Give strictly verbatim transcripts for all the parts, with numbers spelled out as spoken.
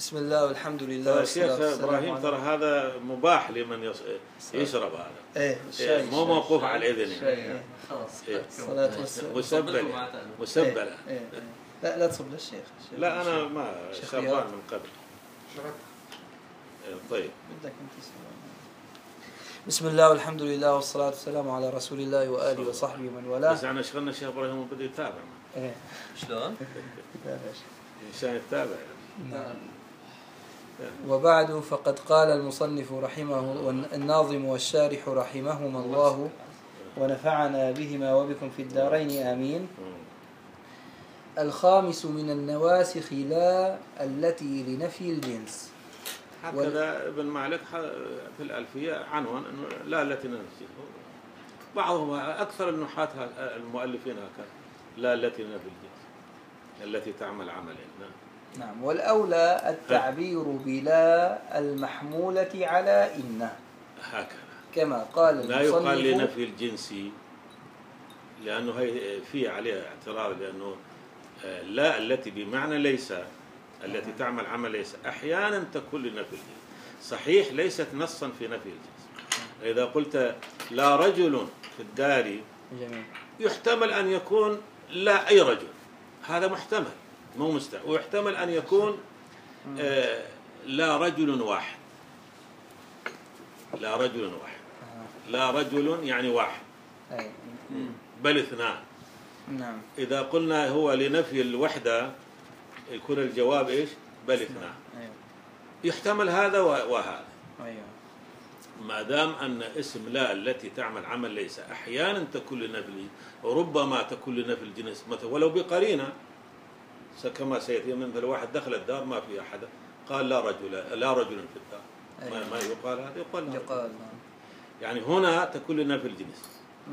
بسم الله والحمد لله. ترى الشيخ إبراهيم ترى هذا مباح لمن يشرب هذا. ايه إيه مو موقوف على الإذن. إيه. خلاص. الصلاة والسلام. مسبل مسبل. إيه. إيه. لا لا تصب للشيخ. لا أنا ما شربان من قبل. طيب. بدك أنت. بسم الله والحمد لله والصلاة والسلام على رسول الله وآله وصحبه ومن والاه. بس أنا شغلنا الشيخ إبراهيم بدي يتابع. إيه. شلون؟ عشان يتابع. نعم. وبعد فقد قال المصنف رحمه والناظم والشارح رحمهما الله ونفعنا بهما وبكم في الدارين آمين. الخامس من النواسخ لا التي لنفي الجنس. هكذا ابن مالك في الألفية عنوان أنه لا التي لنفي. بعضهم أكثر النحاة المؤلفين هكذا لا التي لنفي الجنس التي تعمل عملا. نعم. والأولى التعبير بلا المحمولة على إن هكذا كما قال المصنف. لا يقال لنفي الجنسي لأنه هي في عليه اعتراض لأنه لا التي بمعنى ليس التي تعمل عمل ليس أحيانا تكون لنفي الجنس صحيح ليست نصا في نفي الجنس. إذا قلت لا رجل في الدار جميل. يحتمل أن يكون لا أي رجل هذا محتمل مو مستحيل ويحتمل أن يكون آه لا رجل واحد لا رجل واحد لا رجل يعني واحد بل اثنان. نعم. إذا قلنا هو لنفي الوحدة يكون الجواب إيش بل اثنان. يحتمل هذا وهذا ما دام أن اسم لا التي تعمل عمل ليس أحيانا تكون لنفي وربما تكون لنفي الجنس مثلا ولو بقرينة كما سيأتي مثل واحد دخل الدار ما في أحد قال لا رجل لا رجل في الدار ما, ما يقال هذا يقال, يقال يعني هنا تكون لنا في الجنس.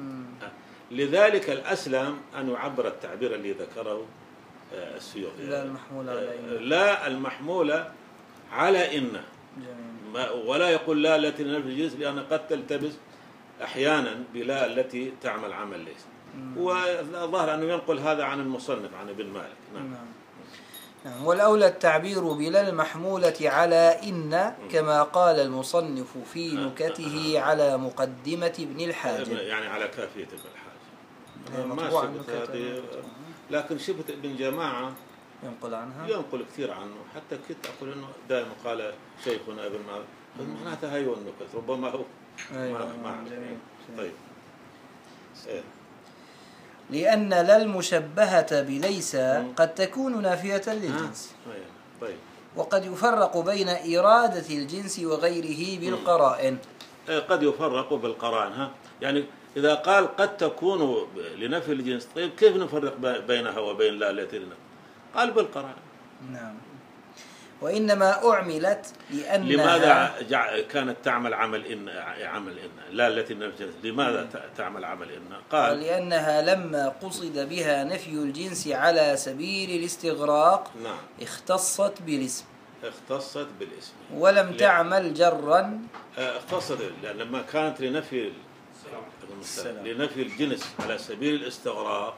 لذلك الأسلم أن يعبر التعبير اللي ذكره السيوطي لا المحمولة على إن لا المحمولة على إن ولا يقول لا التي لنا في الجنس لأن قد تلتبس أحيانا بلا التي تعمل عمل ليس. والظاهر أنه ينقل هذا عن المصنف عن ابن مالك. نعم. نعم. والأولى التعبير بلا المحمولة على إن كما قال المصنف في نكته على مقدمة ابن الحاجب يعني على كافية ابن الحاجب ما شبت هذه لكن شبت ابن جماعة ينقل عنها ينقل كثير عنه حتى كنت أقول أنه دائما قال شيخنا ابن مالك معناتها هاي والنكت ربما هو ما ما طيب إيه. لأن لا المشبهة بليس قد تكون نافية للجنس. طيب. وقد يفرق بين إرادة الجنس وغيره بالقرائن. قد يفرق بالقرائن ها يعني إذا قال قد تكون لنفي الجنس طيب كيف نفرق بينها وبين لا التي لنفي قال بالقرائن. نعم. وإنما أعملت لأنها لماذا كانت تعمل عمل إن عمل إن لا التي نفي لماذا تعمل عمل إن قال لأنها لما قصد بها نفي الجنس على سبيل الاستغراق نعم. اختصت بالاسم اختصت بالاسم ولم ل... تعمل جرا اختصت لأن لما كانت لنفي لنفي الجنس على سبيل الاستغراق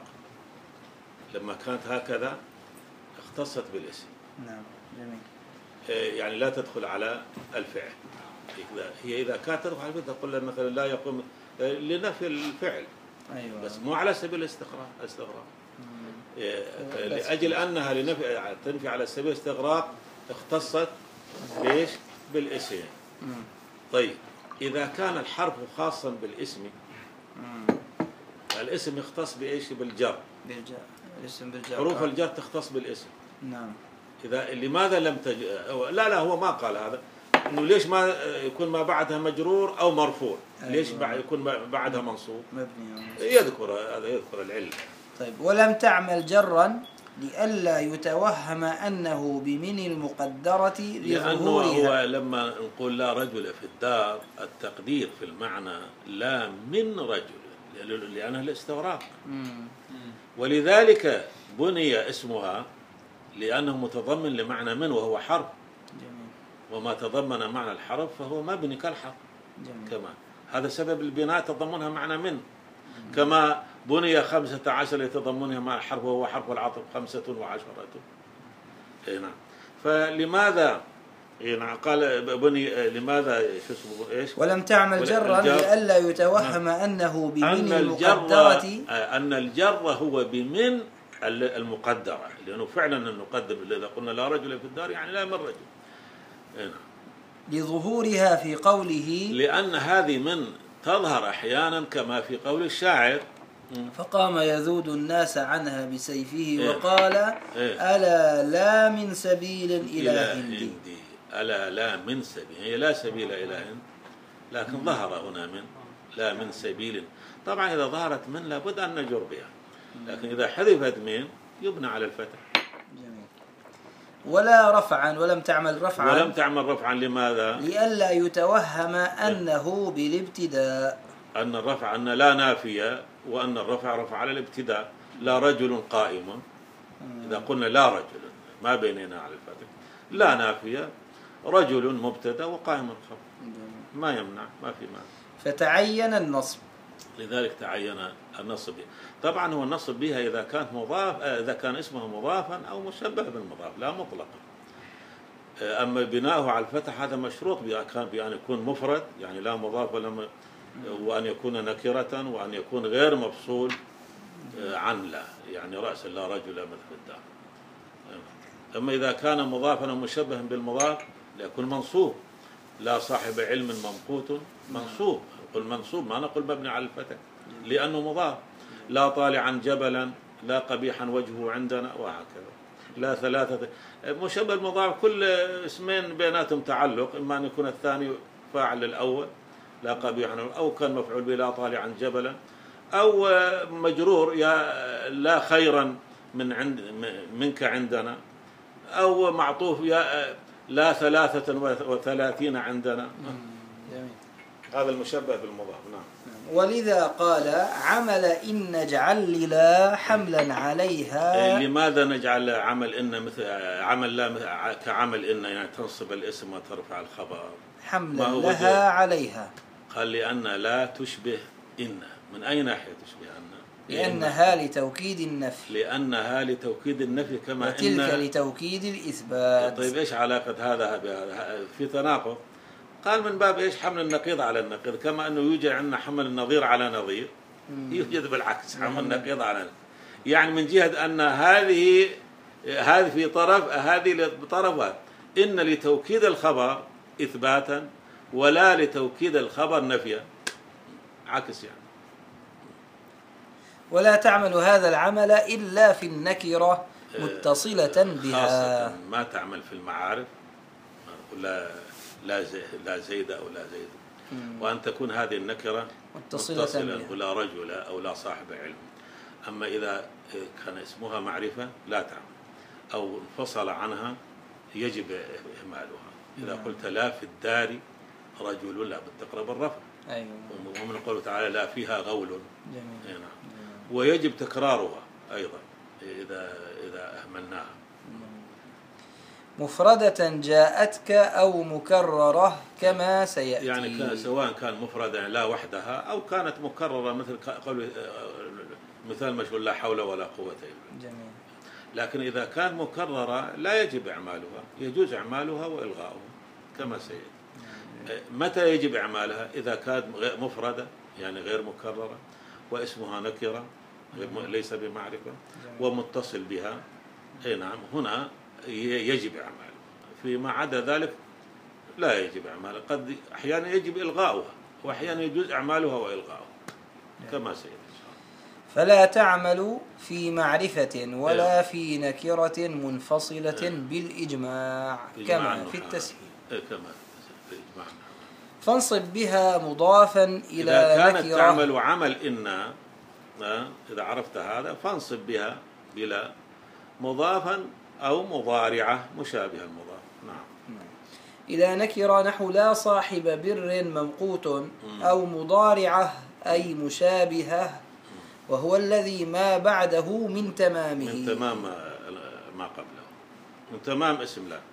لما كانت هكذا اختصت بالاسم. نعم جميل. يعني لا تدخل على الفعل هي إذا كانت تدخل على الفعل تقول مثلا لا يقوم لنفي الفعل. أيوة. بس مو على سبيل الاستغراق الاستغراق لأجل أنها لنفي تنفي على سبيل الاستغراق اختصت ليش بالاسم. طيب إذا كان الحرف خاصا بالاسم الاسم يختص بإيش بالجر بالجر الاسم بالجر حروف الجر تختص بالاسم. نعم. إذا لماذا لم تج... لا لا هو ما قال هذا إنه ليش ما يكون ما بعدها مجرور أو مرفوع. أيوة. ليش يكون بعدها منصوب مبني يذكر هذا يذكر العلة. طيب ولم تعمل جرا لئلا يتوهم أنه بمن المقدرة لأنه هو لما نقول لا رجل في الدار التقدير في المعنى لا من رجل لأنها الاستغراق ولذلك بني اسمها لأنه متضمن لمعنى من وهو حرف. جميل. وما تضمن معنى الحرف فهو مبني كالحرف. جميل. كما هذا سبب البناء تضمنها معنى من. كما بني خمسة عشر لتضمنها معنى الحرف وهو حرف العطف خمسة وعشرة. نعم. فلماذا يعني قال بني لماذا شو اسمه ايش؟ ولم تعمل جرا لئلا يتوهم انه بمن المقدرة، ان الجر هو بمن المقدرة، لانه فعلا نقدر اذا قلنا لا رجل في الدار يعني لا من رجل. هنا. لظهورها في قوله، لان هذه من تظهر احيانا كما في قول الشاعر فقام يذود الناس عنها بسيفه إيه؟ وقال إيه؟ ألا لا من سبيل إلى هندي. ألا لا من سبيل، هي لا سبيل إلى هند، لكن ظهر هنا من لا من سبيل. طبعا إذا ظهرت من لابد أن نجر بها، لكن إذا حذفت من يبنى على الفتح. جميل. ولا رفعا، ولم تعمل رفعا، ولم تعمل رفعا لماذا؟ لئلا يتوهم أنه بالابتداء، أن الرفع أن لا نافية، وأن الرفع رفع على الابتداء. لا رجل قائم، إذا قلنا لا رجل ما بيننا على الفتح، لا نافية، رجل مبتدا وقائم الخبر، ما يمنع، ما في مانع. فتعين النصب، لذلك تعين النصب. طبعا هو النصب بها إذا كانت مضاف، إذا كان اسمها مضافا أو مشبه بالمضاف، لا مطلقا. أما بناؤه على الفتح هذا مشروط بأن يكون مفرد، يعني لا مضاف ولا م... وأن يكون نكرة، وأن يكون غير مفصول عن لا، يعني رأس لا رجل مثل الدار. أما إذا كان مضافا أو مشبها بالمضاف ليكون منصوب. لا صاحب علم ممقوت منصوب، نقول منصوب ما نقول مبني على الفتح لأنه مضاف. لا طالعا جبلا، لا قبيحا وجهه عندنا، وهكذا. لا ثلاثة مشبه المضاف كل اسمين بيناتهم تعلق، إما أن يكون الثاني فاعل الأول لا قبيحا، أو كان مفعول به لا طالعا جبلا، أو مجرور يا لا خيرا من عند منك عندنا، أو معطوف يا لا ثلاثة وثلاثين عندنا. جميل. هذا المشبه بالمضاف. نعم. ولذا قال عمل إن نجعل لا حملا عليها. لماذا نجعل عمل إن مثل عمل لا كعمل إن يعني تنصب الاسم وترفع الخبر حملا لها عليها؟ قال لأن لا تشبه إن. من أي ناحية تشبه أن؟ لأنها لتوكيد النفي. لأنها لتوكيد النفي كما وتلك إن لتوكيد الإثبات. طيب إيش علاقة هذا بهذا؟ في تناقض. قال من باب إيش حمل النقيض على النقيض، كما أنه يوجد عندنا حمل النظير على نظير، يوجد بالعكس حمل النقيض على نقيض. يعني من جهة أن هذه هذه في طرف، هذه بطرفها إن لتوكيد الخبر إثباتا ولا لتوكيد الخبر نفيا، عكس يعني. ولا تعمل هذا العمل إلا في النكرة متصلة بها، خاصة ما تعمل في المعارف، لا لا لا زيد أو لا زيد، وأن تكون هذه النكرة متصلة, متصلة ولا رجل أو لا صاحب علم. أما إذا كان اسمها معرفة لا تعمل، أو انفصل عنها يجب إهمالها. إذا قلت لا في الدار رجل لا بتقرب الرفع. أيوة. ومن قوله تعالى لا فيها غول. جميل. نعم. ويجب تكرارها أيضا إذا إذا أهملناها. مفردة جاءتك أو مكررة كما سيأتي. يعني كان سواء كان مفردة لا وحدها أو كانت مكررة، مثل قول مثال مشهور لا حول ولا قوة إلا. جميل. لكن إذا كان مكررة لا يجب إعمالها، يجوز إعمالها وإلغاؤها كما سيأتي. متى يجب إعمالها؟ إذا كانت مفردة يعني غير مكررة واسمها نكرة ليس بمعرفة ومتصل بها، أي نعم هنا يجب إعمالها. فيما عدا ذلك لا يجب إعمالها، قد أحيانا يجب إلغاؤها وأحيانا يجوز إعمالها وإلغاؤها كما سيأتي. فلا تعمل في معرفة ولا في نكرة منفصلة بالإجماع كما في التسهيل. فانصب بها مضافا إلى إذا كانت نكرة. تعمل عمل إن، إذا عرفت هذا فانصب بها بلا مضافا أو مضارعة مشابه المضاف. نعم. إلى نكرة نحو لا صاحب بر ممقوت، أو مضارعة أي مشابهة، وهو الذي ما بعده من تمامه، من تمام ما قبله، من تمام اسم لا.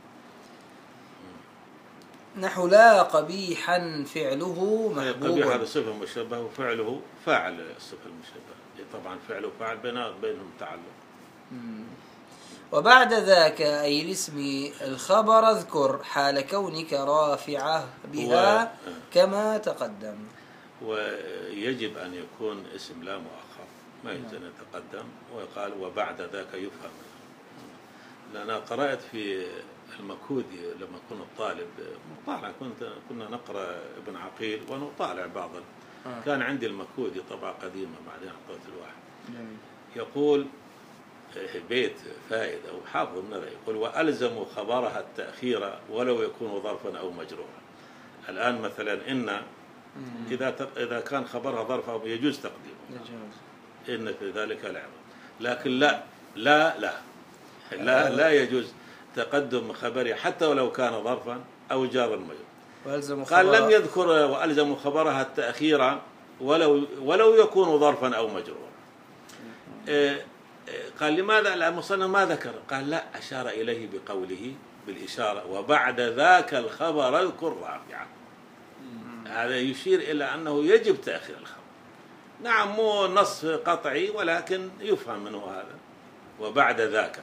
نحو لا قبيحا فعله محبوب. قبيح هذا صفة مشبه وفعله فاعل الصفة المشبه، طبعا فعله فاعل بينهم تعلق. وبعد ذاك أي الاسم الخبر اذكر حال كونك رافعة بها و... كما تقدم. ويجب أن يكون اسم لا مؤخر، ما يجوز أن يتقدم، ويقال وبعد ذاك يفهم. لأن قرأت في المكودي لما كنا طالب مطالع، كنت كنا نقرأ ابن عقيل ونطالع بعضا. آه. كان عندي المكودي طبعة قديمة بعدين أعطيت الواحد. جميل. يقول بيت فائدة وحافظ من هذا، يقول وألزم خبرها التأخير ولو يكون ظرفا أو مجرورا. الآن مثلا إن إذا إذا كان خبرها ظرف أو يجوز تقديمه، إن في ذلك العبرة. لكن لا لا لا لا لا يجوز تقدم خبرها حتى ولو كان ظرفا أو جارا مجرورا. قال لم يذكر وألزم خبرها التأخير ولو ولو يكون ظرفا أو مجرورا. إيه قال لماذا المصنف ما ذكر؟ قال لا، أشار إليه بقوله بالإشارة وبعد ذاك الخبر اذكر رافعا. هذا يشير إلى أنه يجب تأخير الخبر. نعم مو نص قطعي ولكن يفهم منه هذا وبعد ذاك.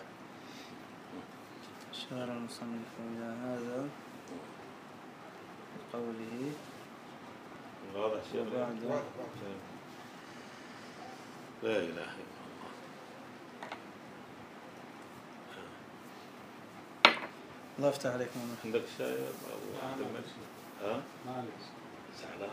أشار المصنف إلى هذا بقوله واضح شيء لا إله إلا الله يفتح عليك. عندك شاي ها؟ معلش زعلان؟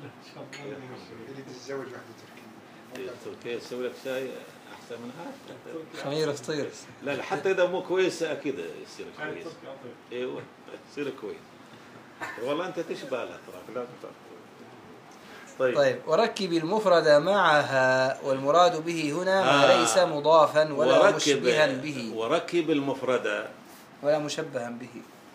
يريد يتزوج واحدة تركية. تركيا تسوي لك شاي أحسن من هذا. خميرة فطير. لا لا حتى إذا مو كويس أكيد يصير كويس. أيوة يصير كويس. والله أنت تشبه الأتراك لا تفرق. طيب. طيب وركب المفرد معها والمراد به هنا ما آه. ليس مضافا ولا مشبها به. وركب المفرد ولا مشبها به.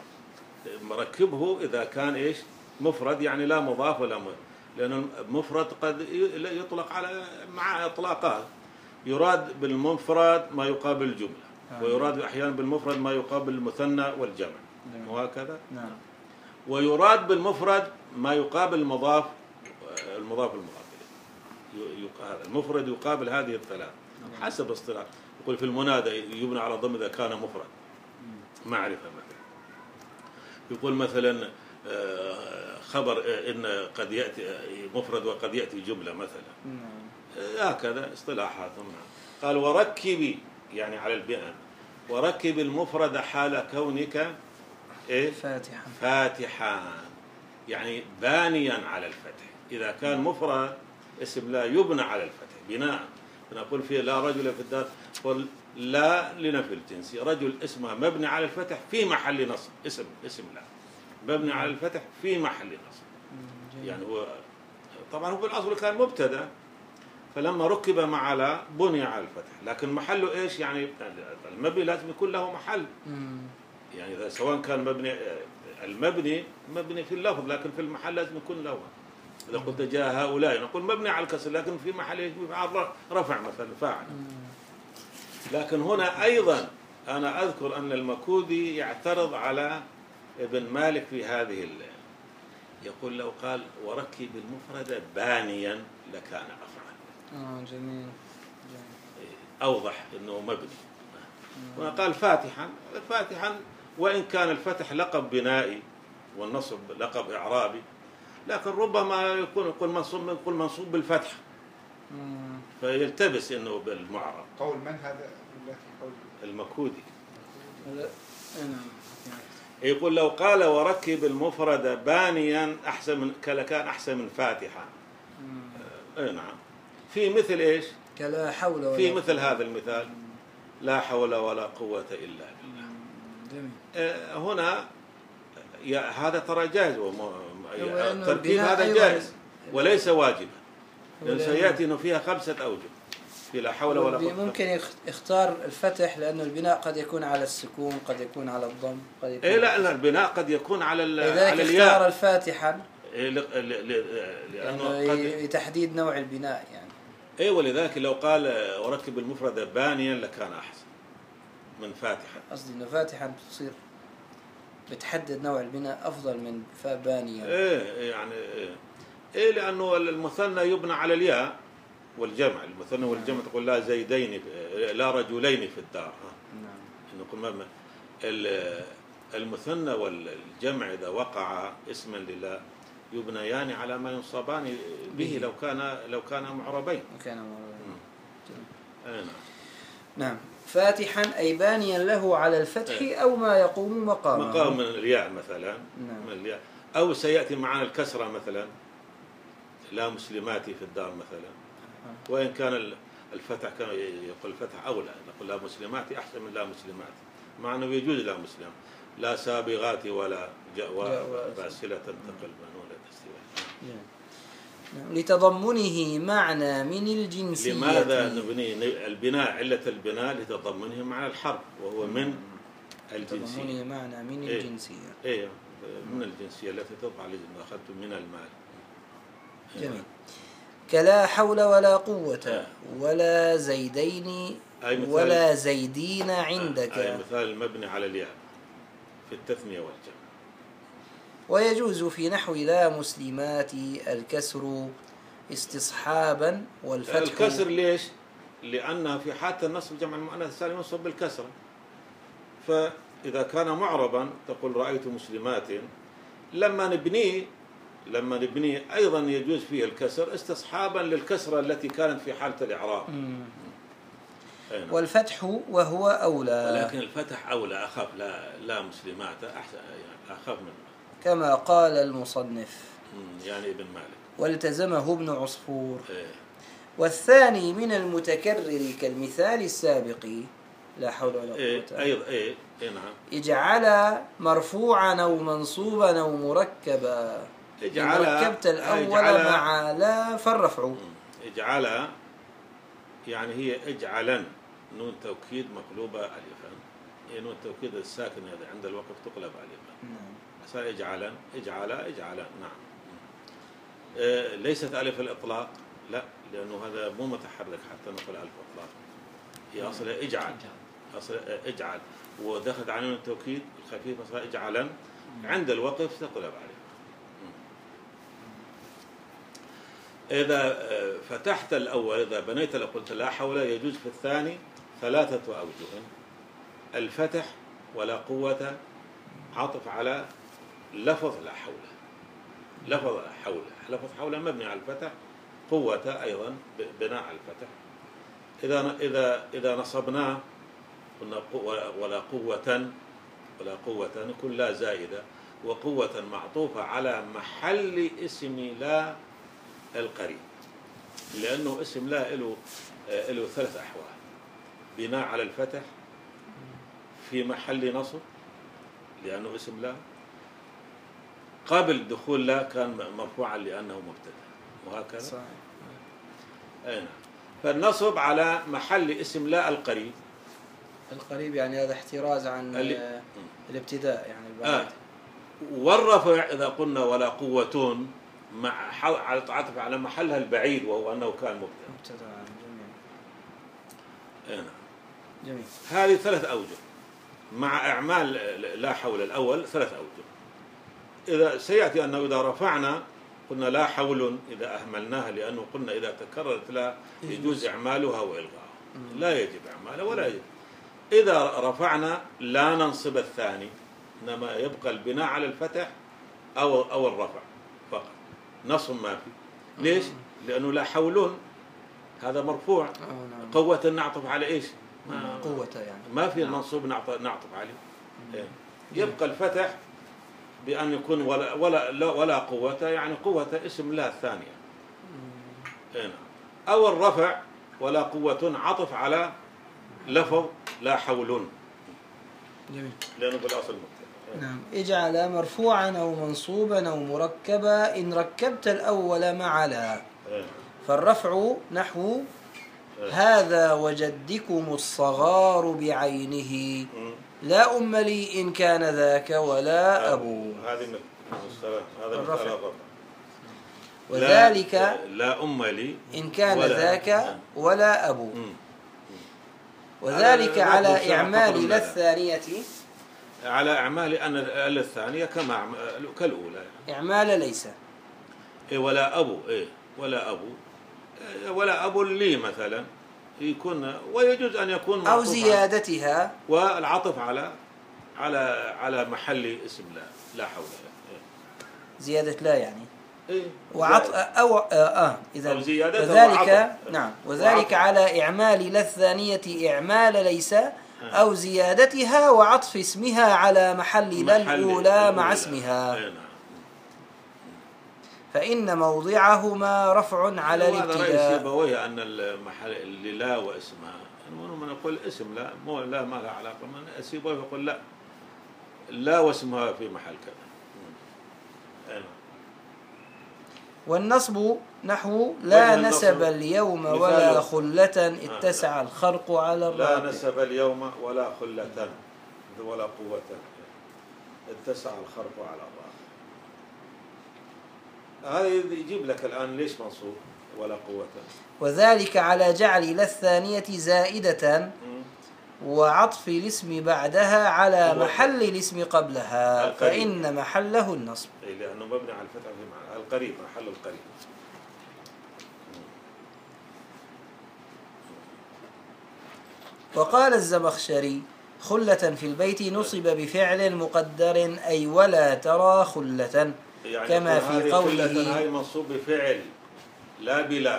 مركبه إذا كان إيش مفرد يعني لا مضاف ولا م... لأن المفرد قد يطلق على مع إطلاقات. يراد بالمفرد ما يقابل الجملة آه. ويراد أحيانا بالمفرد ما يقابل المثنى والجمع نعم. وهكذا نعم. ويراد بالمفرد ما يقابل المضاف المضاف المضاف هذا المفرد يقابل هذه الثلاث نعم. حسب اصطلاح. يقول في المنادى يبنى على ضم إذا كان مفرد معرفة مثلا. يقول مثلا خبر إن قد يأتي مفرد وقد يأتي جملة مثلا هكذا اصطلاحاتهم. قال وركبي يعني على البناء وركب المفرد حال كونك إيه؟ فاتحا فاتحا يعني بانيا على الفتح. إذا كان مفرد اسم لا يبنى على الفتح بناء. نقول فيه لا رجل في الدار، قل لا لنفي الجنس رجل اسمه مبني على الفتح في محل نصب. اسم اسم لا مبني على الفتح في محل نصب. يعني هو طبعا هو بالأصل كان مبتدا فلما ركب مع لا بني على الفتح، لكن محله ايش؟ يعني المبني لازم يكون له محل. يعني إذا سواء كان مبني المبني مبني في اللفظ لكن في المحل لازم يكون له. إذا قلت جاء هؤلاء نقول مبني على الكسر لكن في محل رفع مثلا فاعل. لكن هنا أيضا أنا أذكر أن المكودي يعترض على ابن مالك في هذه الليلة. يقول لو قال وركب المفرد بانيا لكان أفعل. آه جميل. أوضح أنه مبني. هنا قال فاتحا. فاتحا وإن كان الفتح لقب بنائي والنصب لقب إعرابي لكن ربما يكون يقول منصوب يقول منصوب بالفتح فيلتبس انه بالمعرب. قول من هذا؟ قول المكودي. يقول لو قال وركب المفرد بانيا احسن من كان احسن من فاتحا. اي نعم. في مثل ايش؟ كلا حول ولا في مثل هذا المثال لا حول ولا قوة الا بالله. جميل. هنا هذا ترى جائز التركيب هذا جائز وليس واجبا لأن سيأتي أنه فيها خمسة أوجه في لا حول ولا قوة. ممكن يختار الفتح لأنه البناء قد يكون على السكون قد يكون على الضم قد يكون إيه لا لا البناء قد يكون على على الياء. اختار الفاتحا إيه لأنه قد تحديد نوع البناء يعني. إيه ولذلك لو قال وركب المفرد بانيا لكان أحسن من فاتحا. قصدي إنه فاتحا تصير بتحدد نوع البناء أفضل من فبانيا. إيه يعني إيه, إيه لأنه المثنى يبنى على الياء والجمع. المثنى والجمع تقول لا زيدين لا رجلين في الدار. نعم. نقول المثنى والجمع إذا وقع اسما لله يبنيان على ما ينصبان به لو كان لو كان معربين. كان معربين. نعم. نعم. فاتحا أي بانيا له على الفتح أو ما يقوم مقامه. مقام من الياء مثلا. نعم. من الياء. أو سيأتي معنا الكسرة مثلا لا مسلماتي في الدار مثلا، وإن كان الفتح كان يقول الفتح أولى، نقول لا مسلماتي أحسن من لا مسلماتي، مع أنه يجوز لا مسلم، لا سابغات ولا جواء باسلة تنتقل منونة استواء. لتضمنه معنى من الجنسية. لماذا نبني البناء؟ علة البناء لتضمنه معنى الحرف وهو من الجنسية. لتضمنه معنى من إيه؟ الجنسية. إيه من الجنسية التي تضع لما أخذتم من المال. جميل. كلا حول ولا قوة ولا زيدين ولا زيدين عندك. أي مثال المبني على الياء في التثنية والجمع. ويجوز في نحو لا مسلمات الكسر استصحابا والفتح. الكسر ليش؟ لأنها في حالة النصب جمع المؤنث السالم ينصب بالكسرة، فإذا كان معربا تقول رأيت مسلمات، لما نبنيه لما نبنيه أيضا يجوز فيه الكسر استصحابا للكسرة التي كانت في حالة الإعراب. والفتح وهو أولى. ولكن الفتح أولى، أخاف لا لا مسلمات أحسن، يعني أخاف منه كما قال المصنف يعني ابن مالك والتزمه ابن عصفور. إيه. والثاني من المتكرر كالمثال السابق لا حول ولا قوة. إيه أيضا إيه إيه نعم. اجعل مرفوعا أو منصوبا أو مركبا. اجعل ركبت الأول مع لا فالرفع. اجعل يعني هي اجعلا نون توكيد مقلوبة ألفا، هي نون توكيد الساكن هذا عند الوقف تقلب ألفا. صار اجعلا اجعل اجعلا. نعم. إيه ليست ألف الإطلاق، لا، لأنه هذا مو متحرك حتى نقول ألف إطلاق، هي أصلها اجعل، أصل اجعل ودخلت على نون التوكيد الخفيفة صار اجعلا، عند الوقف تقلب عليه. إذا فتحت الأول، إذا بنيت لو قلت لا حول، يجوز في الثاني ثلاثة أوجه: الفتح ولا قوة، عطف على لفظ لا حول، لفظ لا حول، لفظ حول مبني على الفتح، قوة أيضا بناء على الفتح. إذا إذا إذا نصبناه قلنا ولا قوة، ولا قوة نكون لا زائدة، وقوة معطوفة على محل اسم لا القريب، لأنه اسم لا له له ثلاث أحوال: بناء على الفتح، في محل نصب لأنه اسم لا، قبل دخول لا كان مرفوعا لأنه مبتدأ، وهكذا. صحيح. أي نعم. فالنصب على محل اسم لا القريب. القريب يعني هذا احتراز عن اللي... الابتداء يعني البعيد. آه. والرفع إذا قلنا ولا قوة مع على عطف على محلها البعيد وهو أنه كان مبتدأ. مبتدأ. جميل. أي نعم. جميل. هذه ثلاث أوجه مع إعمال لا حول الأول ثلاث أوجه. إذا سيأتي أنه إذا رفعنا قلنا لا حول إذا أهملناها، لأنه قلنا إذا تكررت لا يجوز إعمالها وإلغاءها، لا يجب إعمالها ولا يجب. إذا رفعنا لا ننصب الثاني، إنما يبقى البناء على الفتح أو أو الرفع فقط، نصب ما في. ليش؟ لأنه لا حولون هذا مرفوع، قوة نعطف على إيش؟ ما قوة يعني ما في منصوب نعطف عليه. يبقى الفتح بأن يكون ولا ولا ولا قوة، يعني قوة اسم لا الثانية. أو الرفع ولا قوة عطف على لفظ لا حول. جميل. لأنه بالأصل مبتدأ. نعم. اجعل مرفوعا أو منصوبا أو مركبا إن ركبت الأول مع لا، فالرفع نحو هذا وجدكم الصغار بعينه، لا أم لي إن كان ذاك ولا أبو. هذه مثل هذا مثال الرفع. وذلك لا, لا أم لي إن كان ذاك ولا أبو. وذلك على إعمال لا الثانية، على أعمال أن الثانية كما كالأولى، إعمال ليس. إيه ولا أبو، إيه ولا أبو، إيه ولا أبو لي مثلا، يكون، ويجوز أن يكون أو معطوف زيادتها، والعطف على على على محل اسم لا لا حول ولا. زيادة لا يعني إيه؟ وعطف أو آه, آه إذا أو زيادة وذلك وعطف. نعم وذلك وعطف. على إعمال لا الثانية إعمال ليس أو زيادتها وعطف اسمها على محل لا الأولى مع اسمها. إيه نعم. فإن موضعهما رفع على هذا رأي الابتداء. سيبويه أن المحل اللي لا واسمها، من نقول اسم لا مو لا ما لها علاقة، من سيبويه يقول لا لا واسمها في محل كذا. والنصب نحو لا نسب اليوم ولا مثاله. خلة اتسع الخرق على الراكب. لا نسب اليوم ولا خلة ولا قوة اتسع الخرق على الراكب. هذا يجيب لك الآن ليش منصوب ولا قوة؟ وذلك على جعل لا الثانية زائدة وعطف الاسم بعدها على محل الاسم قبلها، فإن محله النصب. أي لأنه مبني على الفتح في معنى القريب، محل القريب. وقال الزمخشري خلة في البيت نصب بفعل مقدر أي ولا ترى خلة، يعني كما في قوله هاي منصوب بفعل لا بلا،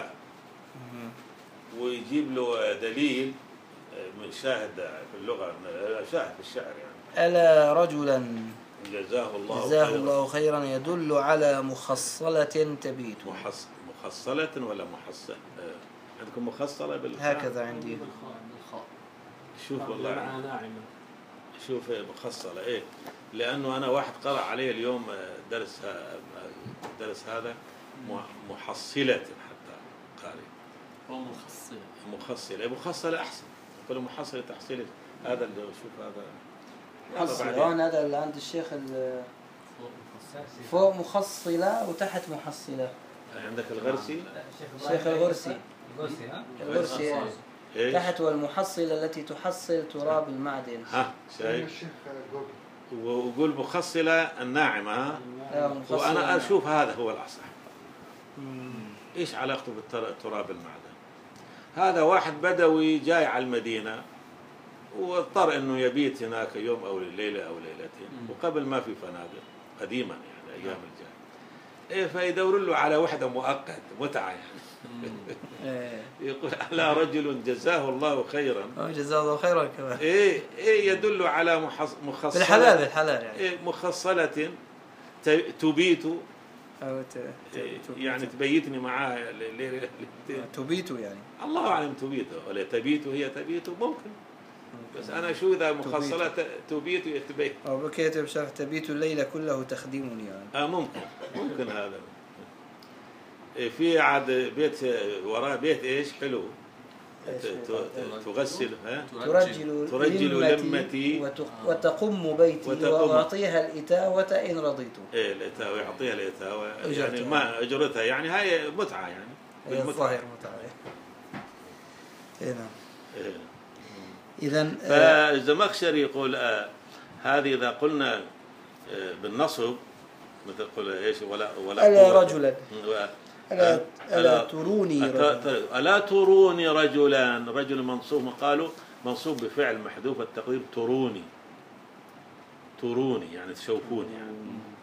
ويجيب له دليل من شاهد في اللغة، شاهد في الشعر يعني. ألا رجلا جزاه الله جزاه خيرا. الله خيرا يدل على مخصلة تبيت. محص... مخصلة ولا محصلة؟ عندكم مخصلة بالخاء؟ هكذا عندي. شوف والله شوف مخصلة إيه، لأنه أنا واحد قرأ عليه اليوم درس درس هذا محصلة حتى قارئ. ومخصلة مخصلة مخصلة أحسن، يقول محصلة تحصيل هذا اللي شوف هذا محصلة. هذا اللي عند الشيخ فوق مخصلة وتحت محصلة. عندك الغرسي الشيخ الغرسي الغرسي ها الغرسي إيه؟ تحت والمحصلة التي تحصل تراب المعدن. ها شايف؟ الشيخ جوجل ويقول مخصلة الناعمة ها؟ وأنا أشوف هذا هو الأصح. إيش علاقته بالتراب المعدن؟ هذا واحد بدوي جاي على المدينة واضطر إنه يبيت هناك يوم أو ليلة أو ليلتين، وقبل ما في فنادق قديما يعني أيام الجاهلية. إيه فيدور له على وحدة مؤقت متعة يعني. يقول على رجل جزاه الله خيرا. جزاه الله خيرا كمان. إيه إيه يدل على مخصلة بالحلال بالحلال يعني. إيه مخصلة تبيت أو ت... يعني تبيتني معاه تبيت يعني. الله أعلم تبيت ولا تبيت هي تبيت ممكن، بس أنا شو إذا مخصلة تبيت ويتبيت أو بكيت بشرح تبيت الليل كله تخدمني يعني. آه ممكن ممكن هذا. في عاد بيت وراه بيت إيش حلو تغسل ها ترجل ترجل لمتي وتقم بيتي وأعطيها الإتاوة إن رضيت. إيه الإتاوة يعطيها الإتاوة يعني ما أجرتها يعني هاي متعة يعني بالظاهر متعة. إيه نعم. إيه. إذن فالزمخشري يقول آه هذه إذا قلنا آه بالنصب مثل قل إيش ولا ولا ألا رجلا ألا, ألا, ألا تروني رجلا ألا تروني رجلا رجل منصوب قالوا منصوب بفعل محذوف التقدير تروني تروني يعني تشوفوني يعني.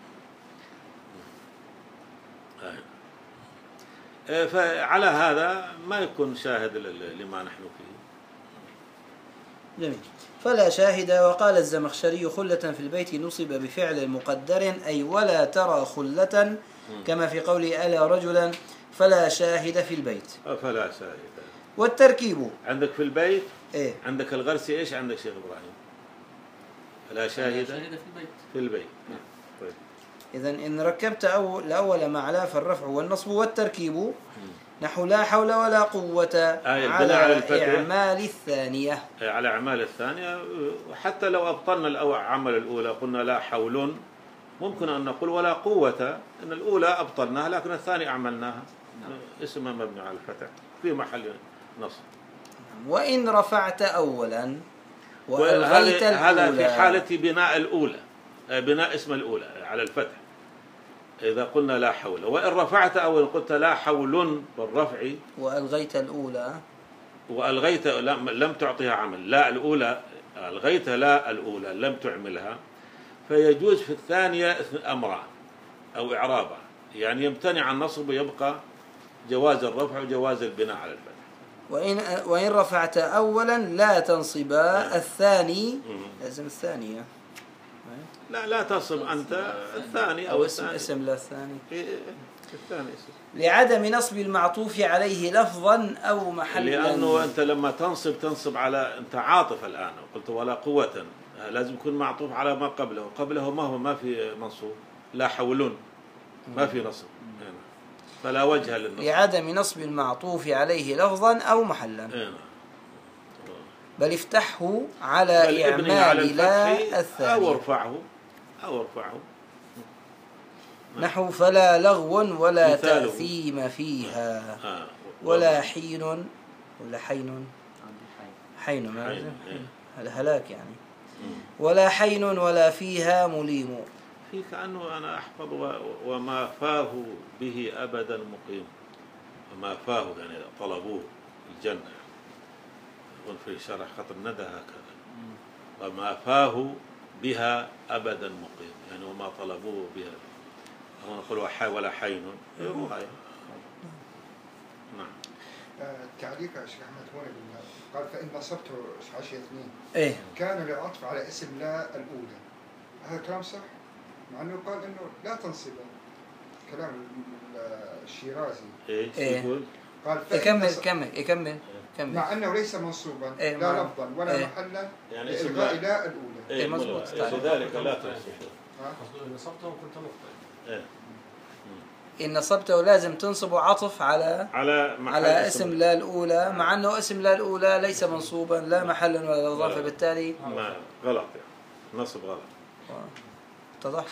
آه. فعلى هذا ما يكون شاهد لما نحن فيه. جميل. فلا شاهد. وقال الزمخشري خلة في البيت نصب بفعل مقدر أي ولا ترى خلة، كما في قوله ألا رجلا فلا شاهد في البيت. فلا شاهد. والتركيب عندك في البيت إيه؟ عندك الغرسي إيش عندك شيخ إبراهيم؟ فلا شاهد في البيت في البيت. طيب. إذن إن ركبت أول الأول مع لا فالرفع والنصب والتركيب نحو لا حول ولا قوة آه على إعمال الثانية. على أعمال الثانية. وحتى لو أبطلنا العمل الأولى قلنا لا حول ممكن أن نقول ولا قوة، أن الأولى أبطلناها لكن الثانية أعملناها. اسمها مبني على الفتح في محل نصب. وإن رفعت أولا وألغيت الأولى. هذا في حالة بناء الأولى، بناء اسم الأولى على الفتح إذا قلنا لا حول. وإن رفعت أولا قلت لا حول بالرفع وألغيت الأولى وألغيت لم, لم تعطيها عمل، لا الأولى ألغيت لا الأولى لم تعملها، فيجوز في الثانية أمران أو إعرابها، يعني يمتنع النصب ويبقى جواز الرفع وجواز البناء على الفتح. وإن وإن رفعت أولا لا تنصبا الثاني لازم الثانية. لا لا تصب أنت الثاني أو, أو اسم الثاني. اسم لا الثاني الثاني اسم. لعدم نصب المعطوف عليه لفظا أو محلا. لأنه أنت لما تنصب تنصب على أنت عاطف الآن، قلت ولا قوة، لازم يكون معطوف على ما قبله، قبله ما هو ما في منصوب، لا حولون ما في نصب هنا. فلا وجه للنصب لعدم نصب المعطوف عليه لفظا أو محلا. هنا. بل افتحه على إعمال لا الثاني أو ارفعه أو ارفعه نحو فلا لغو ولا مثاله. تأثيم فيها آه. ولا حين ولا حين حين ما حين. الهلاك يعني ولا حين ولا فيها مليم. في كأنه أنا أحفظ و... وما فاه به أبدا مقيم، وما فاه يعني طلبوه الجنة، يقول في شرح خطر ندى هكذا، وما فاه بها أبدا مقيم، يعني وما طلبوه بها، هو نقول وحي ولا حين هاي. نعم. التعليق يا شيخ أحمد هون قال فإن نصبته حاشية اثنين إيه كان العطف على اسم لا الأولى، هذا كلام صح؟ مع أنه قال إنه لا تنصبه، كلام الشيرازي. إيه إيه. يقول؟ قال يكمل كمل يكمل كمل مع أنه ليس منصوبا إيه لا لفظا ولا إيه. محلا يعني اسم لإلغاء لا. لا الأولى. إيه مظبوط. لذلك لا تنصب. نصبته وكنت مخطئ. إيه. إن نصبته لازم تنصب عطف على على على اسم لا الأولى، مع أنه اسم لا الأولى ليس منصوبا لا محلا ولا لفظا، فبالتالي ما غلط يعني نصب غلط. اتضح.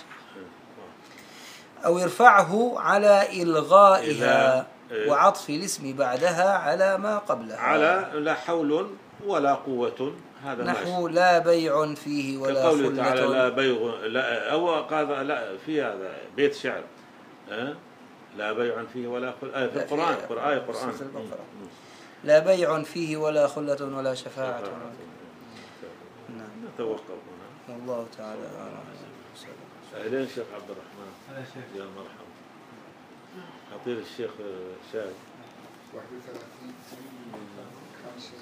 أو يرفعه على إلغائها إيه. وعطف الاسم بعدها على ما قبلها على لا حول ولا قوة، هذا نحو لا بيع فيه ولا كقوله تعالى لا خلة. بيع لا أو قال لا في هذا بيت شعر أه؟ لا بيع فيه ولا خل آه في لا، القرآن في- قرآن قرآن في البقرة. لا بيع فيه ولا خلة ولا شفاعة. نعم. نتوقف هنا. والله تعالى أعلم. أهلين شيخ عبد الرحمن. يا مرحبا. أعطيه الشيخ شاهد. واحد وثلاثين خمسة.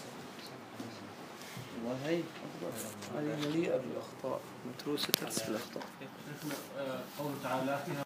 والله هي هذه مليئة بالأخطاء، متروسة في الأخطاء. قوله تعالى فيها